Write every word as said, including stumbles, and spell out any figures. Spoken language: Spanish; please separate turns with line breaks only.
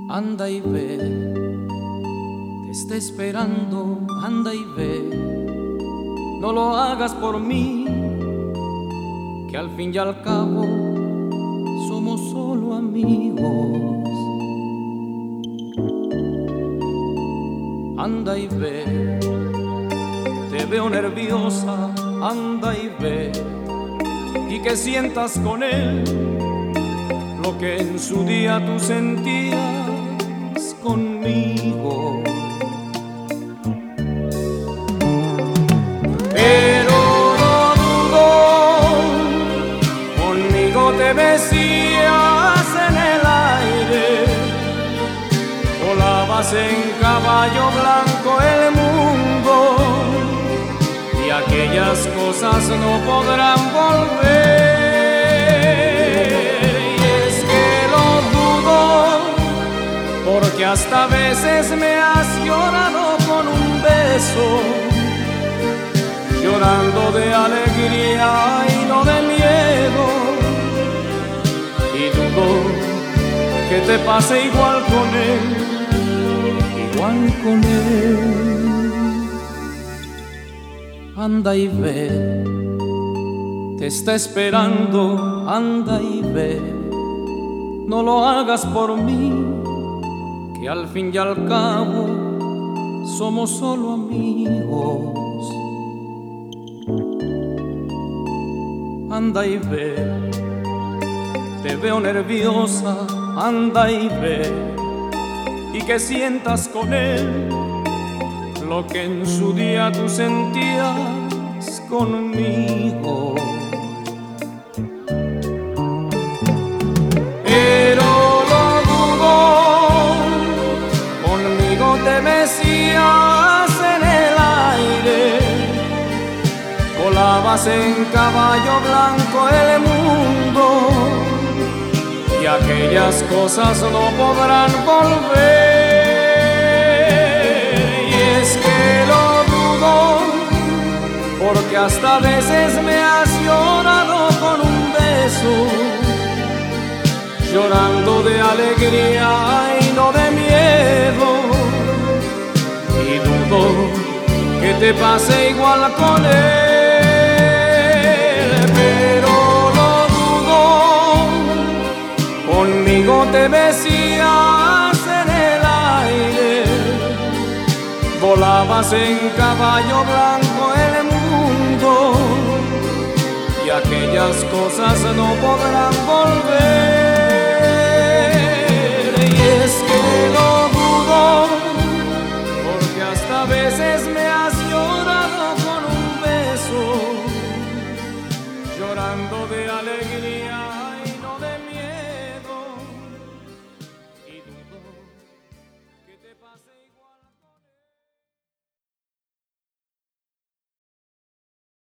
Anda y ve, te está esperando, anda y ve. No lo hagas por mí, que al fin y al cabo somos solo amigos. Anda y ve, te veo nerviosa, anda y ve, y que sientas con él lo que en su día tú sentías conmigo. Pero no dudo, conmigo te besías en el aire, volabas en caballo blanco el mundo, y aquellas cosas no podrán volver. Porque hasta a veces me has llorado con un beso, llorando de alegría y no de miedo, y dudo que te pase igual con él, igual con él. Anda y ve, te está esperando, anda y ve. No lo hagas por mí, que al fin y al cabo somos solo amigos. Anda y ve, te veo nerviosa, anda y ve, y que sientas con él lo que en su día tú sentías conmigo. Te besías en el aire, volabas en caballo blanco el mundo, y aquellas cosas no podrán volver. Y es que lo dudo, porque hasta a veces me has llorado con un beso, llorando de alegría y no de miedo, y dudo que te pase igual con él. Pero lo dudo, conmigo te besías en el aire, volabas en caballo blanco el mundo, y aquellas cosas no podrán volver. Y es que lo dudo, porque hasta a veces me has llorado con un beso, llorando de alegría.